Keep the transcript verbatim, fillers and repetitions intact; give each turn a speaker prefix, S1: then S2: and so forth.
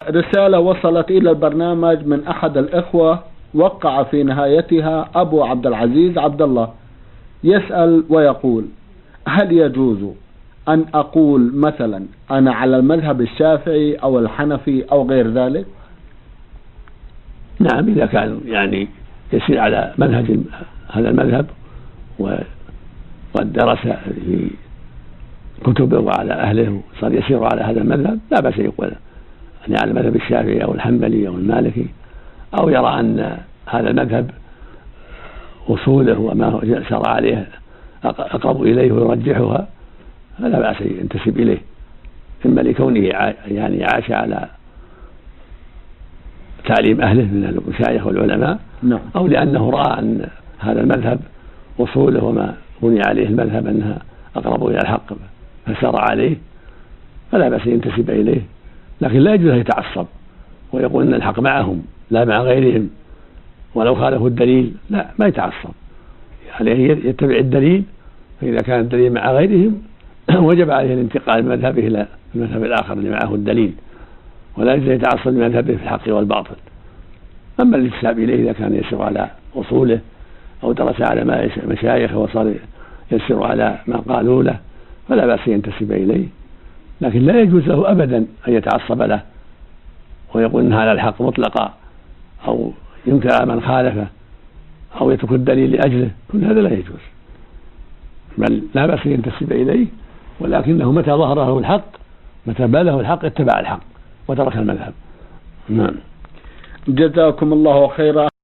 S1: رسالة وصلت إلى البرنامج من أحد الإخوة، وقع في نهايتها أبو عبد العزيز عبد الله، يسأل ويقول: هل يجوز أن أقول مثلا أنا على المذهب الشافعي أو الحنفي أو غير ذلك؟
S2: نعم، إذا كان يعني يسير على منهج هذا المذهب وقد درس في كتبه وعلى أهله وصار يسير على هذا المذهب، لا بأس يقول أنا على المذهب الشافعي أو الحنبلي أو المالكي، أو يرى أن هذا المذهب أصوله وما شرع عليه أقرب إليه ويرجحها، فلا بأس ينتسب إليه، إما لكونه يعني عاش على تعليم أهله من المشايخ والعلماء،
S1: نعم.
S2: أو لأنه رأى أن هذا المذهب أصوله وما بني عليه المذهب أنها أقرب إلى الحق فسار عليه، فلا بأس ينتسب إليه، لكن لا يجوز أن يتعصب ويقول أن الحق معهم لا مع غيرهم ولو خالفوا الدليل، لا، ما يتعصب، عليه يعني يتبع الدليل، فإذا كان الدليل مع غيرهم وجب عليه الانتقال من مذهبه إلى المذهب الآخر اللي معه الدليل، ولا يجوز يتعصب لمذهبه في الحق والباطل. أما الانتساب إليه إذا كان يسير على أصوله أو درس على مشايخه وصار يسير على ما قالوا له، فلا بأس ينتسب إليه، لكن لا يجوز له أبدا أن يتعصب له ويقول إن هذا الحق مطلقا أو ينكر من خالفه أو يترك الدليل لأجله، كل هذا لا يجوز، بل لا بأس ينتسب إليه، ولكنه متى ظهر له الحق، متى بلغه الحق اتبع الحق وترك المذهب. نعم.
S1: جزاكم الله خيرا.